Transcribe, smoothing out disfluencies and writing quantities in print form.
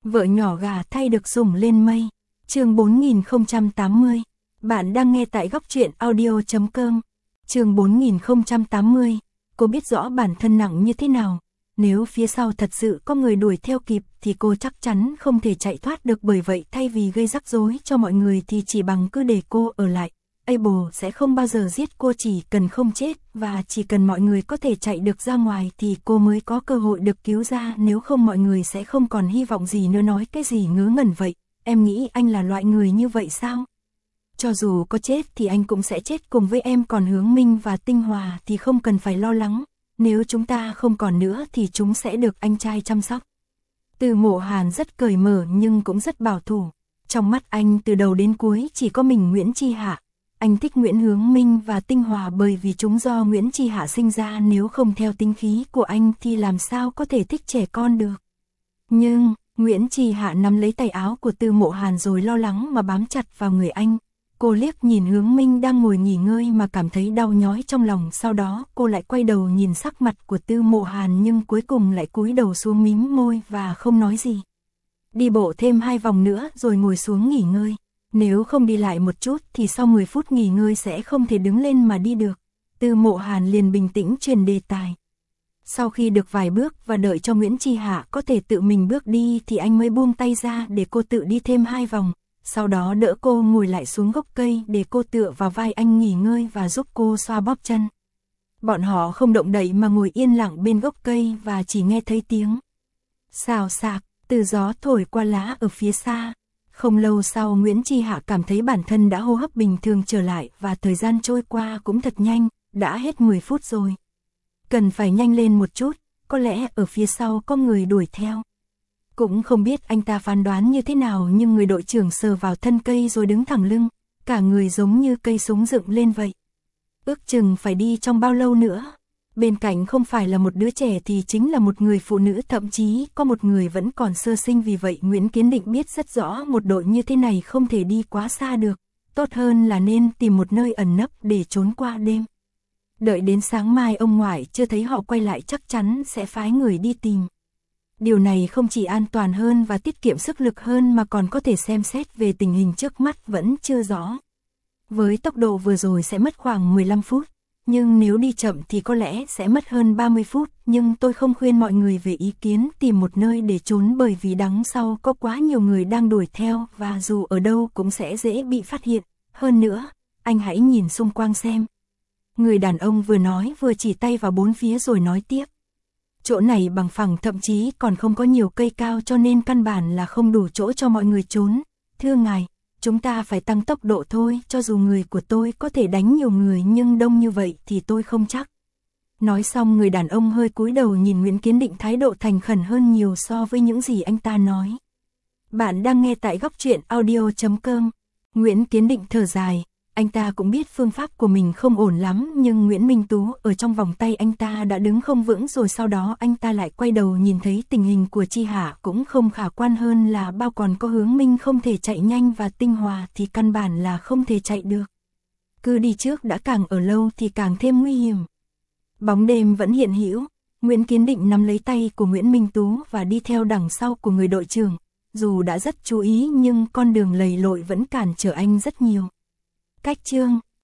Vợ nhỏ gà thay được sủng lên mây. Chương 4080. Bạn đang nghe tại góc truyện audio.com. Chương 4080. Cô biết rõ bản thân nặng như thế nào. Nếu phía sau thật sự có người đuổi theo kịp thì cô chắc chắn không thể chạy thoát được, bởi vậy thay vì gây rắc rối cho mọi người thì chỉ bằng cứ để cô ở lại. Abel sẽ không bao giờ giết cô, chỉ cần không chết và chỉ cần mọi người có thể chạy được ra ngoài thì cô mới có cơ hội được cứu ra, nếu không mọi người sẽ không còn hy vọng gì nữa. Nói cái gì ngớ ngẩn vậy, em nghĩ anh là loại người như vậy sao? Cho dù có chết thì anh cũng sẽ chết cùng với em, còn Hướng Minh và Tinh Hòa thì không cần phải lo lắng, nếu chúng ta không còn nữa thì chúng sẽ được anh trai chăm sóc. Từ Mộ Hàn rất cởi mở nhưng cũng rất bảo thủ, trong mắt anh từ đầu đến cuối chỉ có mình Nguyễn Chi Hạ. Anh thích Nguyễn Hướng Minh và Tinh Hòa bởi vì chúng do Nguyễn Chi Hạ sinh ra, nếu không theo tính khí của anh thì làm sao có thể thích trẻ con được. Nhưng, Nguyễn Chi Hạ nắm lấy tay áo của Từ Mộ Hàn rồi lo lắng mà bám chặt vào người anh. Cô liếc nhìn Hướng Minh đang ngồi nghỉ ngơi mà cảm thấy đau nhói trong lòng, sau đó cô lại quay đầu nhìn sắc mặt của Từ Mộ Hàn nhưng cuối cùng lại cúi đầu xuống mím môi và không nói gì. Đi bộ thêm 2 vòng nữa rồi ngồi xuống nghỉ ngơi. Nếu không đi lại một chút thì sau 10 phút nghỉ ngơi sẽ không thể đứng lên mà đi được. Từ Mộ Hàn liền bình tĩnh truyền đề tài. Sau khi được vài bước và đợi cho Nguyễn Chi Hạ có thể tự mình bước đi thì anh mới buông tay ra để cô tự đi thêm 2 vòng. Sau đó đỡ cô ngồi lại xuống gốc cây để cô tựa vào vai anh nghỉ ngơi và giúp cô xoa bóp chân. Bọn họ không động đậy mà ngồi yên lặng bên gốc cây và chỉ nghe thấy tiếng xào xạc từ gió thổi qua lá ở phía xa. Không lâu sau Nguyễn Chi Hạ cảm thấy bản thân đã hô hấp bình thường trở lại và thời gian trôi qua cũng thật nhanh, đã hết 10 phút rồi. Cần phải nhanh lên một chút, có lẽ ở phía sau có người đuổi theo. Cũng không biết anh ta phán đoán như thế nào nhưng người đội trưởng sờ vào thân cây rồi đứng thẳng lưng, cả người giống như cây súng dựng lên vậy. Ước chừng phải đi trong bao lâu nữa? Bên cạnh không phải là một đứa trẻ thì chính là một người phụ nữ, thậm chí có một người vẫn còn sơ sinh, vì vậy Nguyễn Kiến Định biết rất rõ một đội như thế này không thể đi quá xa được, tốt hơn là nên tìm một nơi ẩn nấp để trốn qua đêm. Đợi đến sáng mai ông ngoại chưa thấy họ quay lại chắc chắn sẽ phái người đi tìm. Điều này không chỉ an toàn hơn và tiết kiệm sức lực hơn mà còn có thể xem xét về tình hình trước mắt vẫn chưa rõ. Với tốc độ vừa rồi sẽ mất khoảng 15 phút. Nhưng nếu đi chậm thì có lẽ sẽ mất hơn 30 phút, nhưng tôi không khuyên mọi người về ý kiến tìm một nơi để trốn, bởi vì đằng sau có quá nhiều người đang đuổi theo và dù ở đâu cũng sẽ dễ bị phát hiện. Hơn nữa, anh hãy nhìn xung quanh xem. Người đàn ông vừa nói vừa chỉ tay vào bốn phía rồi nói tiếp. Chỗ này bằng phẳng, thậm chí còn không có nhiều cây cao cho nên căn bản là không đủ chỗ cho mọi người trốn. Thưa ngài, chúng ta phải tăng tốc độ thôi, cho dù người của tôi có thể đánh nhiều người nhưng đông như vậy thì tôi không chắc. Nói xong người đàn ông hơi cúi đầu nhìn Nguyễn Kiến Định, thái độ thành khẩn hơn nhiều so với những gì anh ta nói. Bạn đang nghe tại góc truyện audio.com. Nguyễn Kiến Định thở dài, anh ta cũng biết phương pháp của mình không ổn lắm nhưng Nguyễn Minh Tú ở trong vòng tay anh ta đã đứng không vững rồi, sau đó anh ta lại quay đầu nhìn thấy tình hình của Chi Hạ cũng không khả quan hơn là bao, còn có Hướng Minh không thể chạy nhanh và Tinh Hòa thì căn bản là không thể chạy được. Cứ đi trước đã, càng ở lâu thì càng thêm nguy hiểm. Bóng đêm vẫn hiện hữu, Nguyễn Kiến Định nắm lấy tay của Nguyễn Minh Tú và đi theo đằng sau của người đội trưởng. Dù đã rất chú ý nhưng con đường lầy lội vẫn cản trở anh rất nhiều. Cách chương